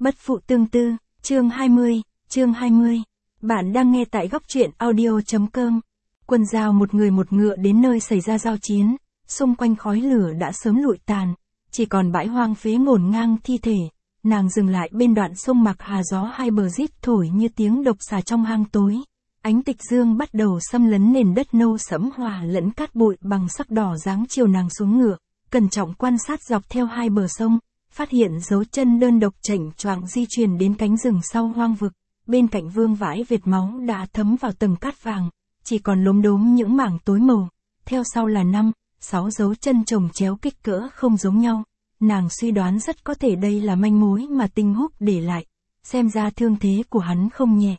Bất phụ tương tư, chương 20. Bạn đang nghe tại góc truyện audio.com. Quân Dao một người một ngựa đến nơi xảy ra giao chiến, xung quanh khói lửa đã sớm lụi tàn, chỉ còn bãi hoang phế ngổn ngang thi thể. Nàng dừng lại bên đoạn sông Mạc Hà, gió hai bờ rít thổi như tiếng độc xà trong hang tối. Ánh tịch dương bắt đầu xâm lấn nền đất nâu sẫm hòa lẫn cát bụi bằng sắc đỏ dáng chiều nàng xuống ngựa, cẩn trọng quan sát dọc theo hai bờ sông, phát hiện dấu chân đơn độc chảnh choạng di chuyển đến cánh rừng sau hoang vực. Bên cạnh vương vãi vệt máu đã thấm vào tầng cát vàng, chỉ còn lốm đốm những mảng tối màu. Theo sau là 5-6 dấu chân chồng chéo kích cỡ không giống nhau. Nàng suy đoán rất có thể đây là manh mối mà Tinh Húc để lại. Xem ra thương thế của hắn không nhẹ.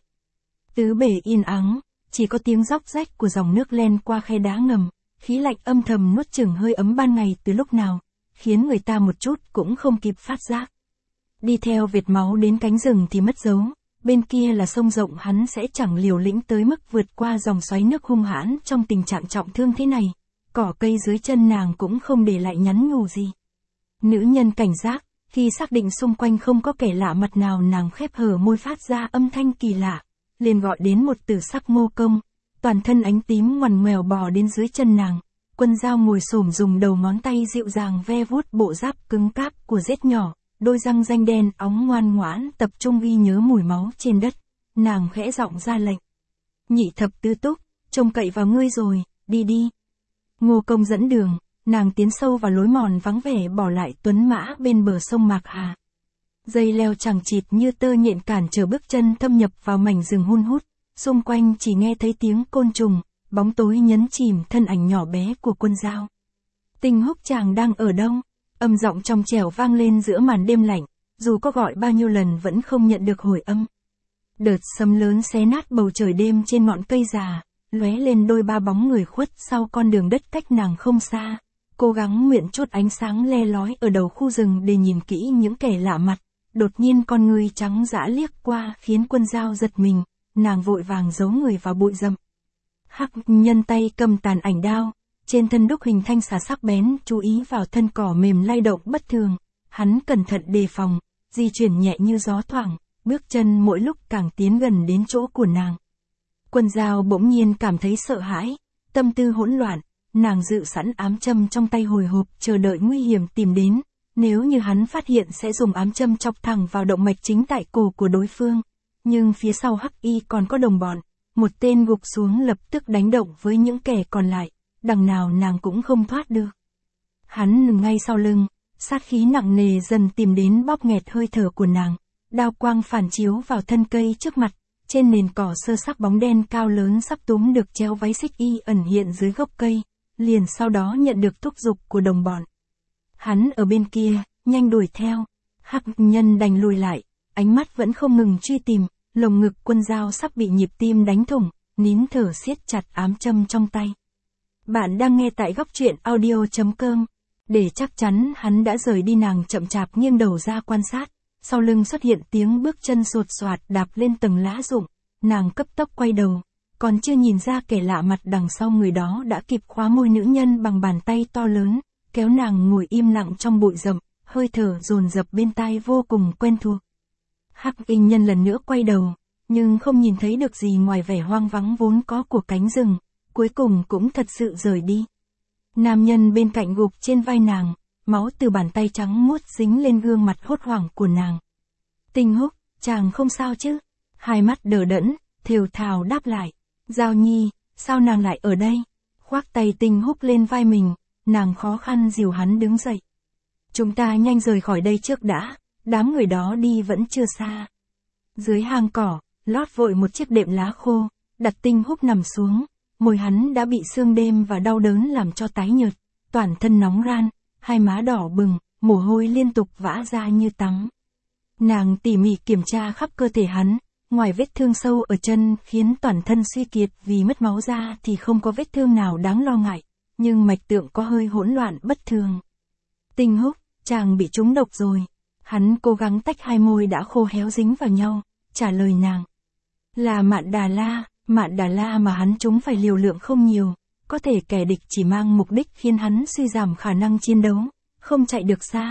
Tứ bề yên ắng, chỉ có tiếng róc rách của dòng nước len qua khe đá ngầm, khí lạnh âm thầm nuốt chửng hơi ấm ban ngày từ lúc nào, khiến người ta một chút cũng không kịp phát giác. Đi theo vệt máu đến cánh rừng thì mất dấu, bên kia là sông rộng, hắn sẽ chẳng liều lĩnh tới mức vượt qua dòng xoáy nước hung hãn trong tình trạng trọng thương thế này. Cỏ cây dưới chân nàng cũng không để lại nhắn nhủ gì. Nữ nhân cảnh giác, khi xác định xung quanh không có kẻ lạ mặt nào, nàng khép hờ môi phát ra âm thanh kỳ lạ, liền gọi đến một tử sắc Ngô Công, toàn thân ánh tím ngoằn ngoèo bò đến dưới chân nàng. Quân Dao ngồi xổm dùng đầu ngón tay dịu dàng ve vuốt bộ giáp cứng cáp của rết nhỏ, đôi răng ranh đen óng ngoan ngoãn tập trung ghi nhớ mùi máu trên đất. Nàng khẽ giọng ra lệnh. Nhị thập tứ túc, trông cậy vào ngươi rồi, đi đi. Ngô Công dẫn đường, nàng tiến sâu vào lối mòn vắng vẻ, bỏ lại tuấn mã bên bờ sông Mạc Hà. Dây leo chằng chịt như tơ nhện cản trở bước chân thâm nhập vào mảnh rừng hun hút, xung quanh chỉ nghe thấy tiếng côn trùng, bóng tối nhấn chìm thân ảnh nhỏ bé của Quân Dao. Tinh Húc chàng đang ở đâu? Âm giọng trong trẻo vang lên giữa màn đêm lạnh, dù có gọi bao nhiêu lần vẫn không nhận được hồi âm. Đợt sấm lớn xé nát bầu trời đêm trên ngọn cây già, lóe lên đôi ba bóng người khuất sau con đường đất cách nàng không xa. Cố gắng nguyện chút ánh sáng le lói ở đầu khu rừng để nhìn kỹ những kẻ lạ mặt. Đột nhiên con người trắng dã liếc qua khiến Quân Dao giật mình, nàng vội vàng giấu người vào bụi rậm. Hắc nhân tay cầm tàn ảnh đao, trên thân đúc hình thanh xà sắc bén, chú ý vào thân cỏ mềm lay động bất thường. Hắn cẩn thận đề phòng, di chuyển nhẹ như gió thoảng, bước chân mỗi lúc càng tiến gần đến chỗ của nàng. Quân Dao bỗng nhiên cảm thấy sợ hãi, tâm tư hỗn loạn, nàng dự sẵn ám châm trong tay hồi hộp chờ đợi nguy hiểm tìm đến. Nếu như hắn phát hiện sẽ dùng ám châm chọc thẳng vào động mạch chính tại cổ của đối phương. Nhưng phía sau Hắc Y còn có đồng bọn, một tên gục xuống lập tức đánh động với những kẻ còn lại, đằng nào nàng cũng không thoát được. Hắn ngay sau lưng, sát khí nặng nề dần tìm đến bóp nghẹt hơi thở của nàng, đao quang phản chiếu vào thân cây trước mặt, trên nền cỏ sơ sắc bóng đen cao lớn sắp túm được treo váy xích y ẩn hiện dưới gốc cây, liền sau đó nhận được thúc giục của đồng bọn. Hắn ở bên kia, nhanh đuổi theo. Hắc nhân đành lùi lại, ánh mắt vẫn không ngừng truy tìm, lồng ngực Quân Dao sắp bị nhịp tim đánh thủng, nín thở siết chặt ám châm trong tay. Bạn đang nghe tại góc truyện audio.com. Để chắc chắn hắn đã rời đi, nàng chậm chạp nghiêng đầu ra quan sát, sau lưng xuất hiện tiếng bước chân sột soạt đạp lên tầng lá rụng, nàng cấp tốc quay đầu, còn chưa nhìn ra kẻ lạ mặt đằng sau người đó đã kịp khóa môi nữ nhân bằng bàn tay to lớn, kéo nàng ngồi im lặng trong bụi rậm, hơi thở dồn dập bên tai vô cùng quen thuộc. Hắc Y nhân lần nữa quay đầu, nhưng không nhìn thấy được gì ngoài vẻ hoang vắng vốn có của cánh rừng, cuối cùng cũng thật sự rời đi. Nam nhân bên cạnh gục trên vai nàng, máu từ bàn tay trắng muốt dính lên gương mặt hốt hoảng của nàng. Tinh Húc, chàng không sao chứ? Hai mắt đờ đẫn, thều thào đáp lại. Dao nhi, sao nàng lại ở đây? Khoác tay Tinh Húc lên vai mình, nàng khó khăn dìu hắn đứng dậy. Chúng ta nhanh rời khỏi đây trước đã, đám người đó đi vẫn chưa xa. Dưới hang cỏ, lót vội một chiếc đệm lá khô, đặt Tinh Húc nằm xuống, môi hắn đã bị sương đêm và đau đớn làm cho tái nhợt, toàn thân nóng ran, hai má đỏ bừng, mồ hôi liên tục vã ra như tắm. Nàng tỉ mỉ kiểm tra khắp cơ thể hắn, ngoài vết thương sâu ở chân khiến toàn thân suy kiệt vì mất máu ra thì không có vết thương nào đáng lo ngại, nhưng mạch tượng có hơi hỗn loạn bất thường. Tinh Húc, chàng bị trúng độc rồi. Hắn cố gắng tách hai môi đã khô héo dính vào nhau, trả lời nàng. Là Mạn Đà La mà hắn trúng phải liều lượng không nhiều, có thể kẻ địch chỉ mang mục đích khiến hắn suy giảm khả năng chiến đấu, không chạy được xa,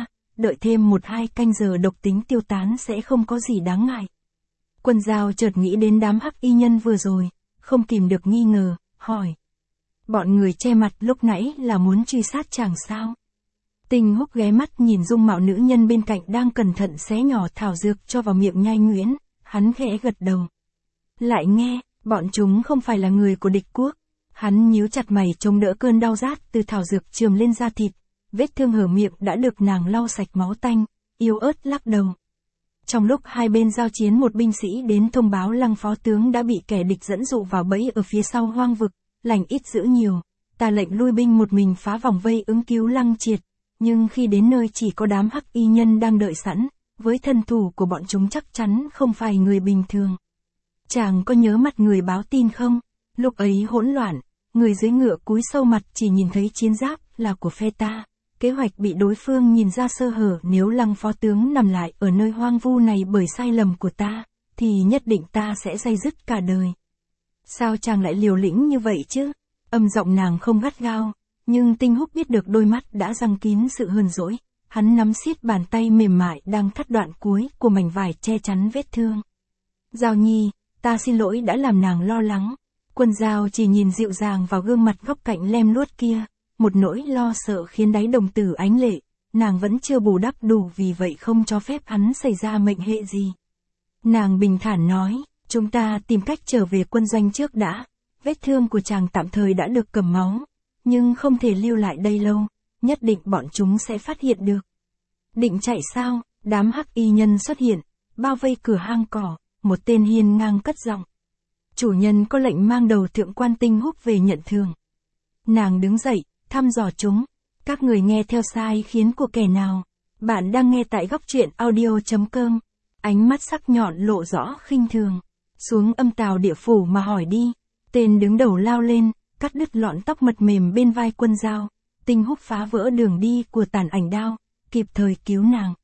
đợi thêm 1-2 canh giờ độc tính tiêu tán sẽ không có gì đáng ngại. Quân Giao chợt nghĩ đến đám hắc y nhân vừa rồi, không kìm được nghi ngờ, hỏi. Bọn người che mặt lúc nãy là muốn truy sát chàng sao? Tinh Húc ghé mắt nhìn dung mạo nữ nhân bên cạnh đang cẩn thận xé nhỏ thảo dược cho vào miệng nhai nhuyễn, hắn khẽ gật đầu. Lại nghe, bọn chúng không phải là người của địch quốc. Hắn nhíu chặt mày chống đỡ cơn đau rát từ thảo dược chườm lên da thịt, vết thương hở miệng đã được nàng lau sạch máu tanh, yếu ớt lắc đầu. Trong lúc hai bên giao chiến, một binh sĩ đến thông báo Lăng phó tướng đã bị kẻ địch dẫn dụ vào bẫy ở phía sau hoang vực, lành ít dữ nhiều, ta lệnh lui binh một mình phá vòng vây ứng cứu Lăng Triệt, nhưng khi đến nơi chỉ có đám hắc y nhân đang đợi sẵn, với thân thủ của bọn chúng chắc chắn không phải người bình thường. Chàng có nhớ mặt người báo tin không? Lúc ấy hỗn loạn, người dưới ngựa cúi sâu mặt chỉ nhìn thấy chiến giáp là của phe ta. Kế hoạch bị đối phương nhìn ra sơ hở, nếu Lăng phó tướng nằm lại ở nơi hoang vu này bởi sai lầm của ta, thì nhất định ta sẽ day dứt cả đời. Sao chàng lại liều lĩnh như vậy chứ? Âm giọng nàng không gắt gao, nhưng Tinh Húc biết được đôi mắt đã giăng kín sự hờn dỗi. Hắn nắm siết bàn tay mềm mại đang thắt đoạn cuối của mảnh vải che chắn vết thương. Giao Nhi, ta xin lỗi đã làm nàng lo lắng. Quân Giao chỉ nhìn dịu dàng vào gương mặt góc cạnh lem luốt kia, một nỗi lo sợ khiến đáy đồng tử ánh lệ, nàng vẫn chưa bù đắp đủ, vì vậy không cho phép hắn xảy ra mệnh hệ gì. Nàng bình thản nói, chúng ta tìm cách trở về quân doanh trước đã, vết thương của chàng tạm thời đã được cầm máu, nhưng không thể lưu lại đây lâu, nhất định bọn chúng sẽ phát hiện được. Định chạy sao? Đám hắc y nhân xuất hiện, bao vây cửa hang cỏ, một tên hiên ngang cất giọng. Chủ nhân có lệnh mang đầu thượng quan Tinh Húc về nhận thưởng. Nàng đứng dậy, thăm dò chúng. Các người nghe theo sai khiến của kẻ nào? Bạn đang nghe tại góc truyện audio.com. Ánh mắt sắc nhọn lộ rõ khinh thường. Xuống âm tào địa phủ mà hỏi đi. Tên đứng đầu lao lên, cắt đứt lọn tóc mật mềm bên vai Quân Giao. Tinh Húc phá vỡ đường đi của tàn ảnh đao, kịp thời cứu nàng.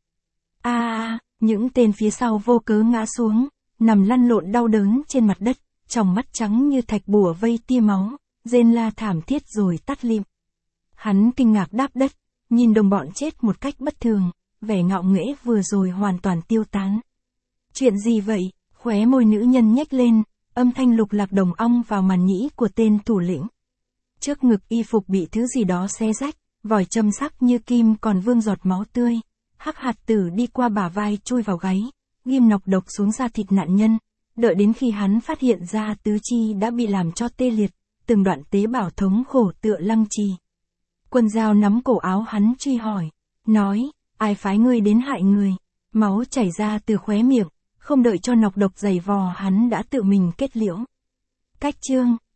Những tên phía sau vô cớ ngã xuống, nằm lăn lộn đau đớn trên mặt đất, trong mắt trắng như thạch bùa vây tia máu, rên la thảm thiết rồi tắt lịm. Hắn kinh ngạc đáp đất, nhìn đồng bọn chết một cách bất thường, vẻ ngạo nghễ vừa rồi hoàn toàn tiêu tán. Chuyện gì vậy? Khóe môi nữ nhân nhếch lên, âm thanh lục lạc đồng ong vào màn nhĩ của tên thủ lĩnh. Trước ngực y phục bị thứ gì đó xé rách, vòi châm sắc như kim còn vương giọt máu tươi. Hắc hạt tử đi qua bả vai chui vào gáy, ghim nọc độc xuống da thịt nạn nhân. Đợi đến khi hắn phát hiện ra tứ chi đã bị làm cho tê liệt, từng đoạn tế bào thống khổ tựa lăng trì. Quân Giao nắm cổ áo hắn truy hỏi, nói, ai phái ngươi đến hại người? Máu chảy ra từ khóe miệng, không đợi cho nọc độc dày vò hắn đã tự mình kết liễu. Cách chương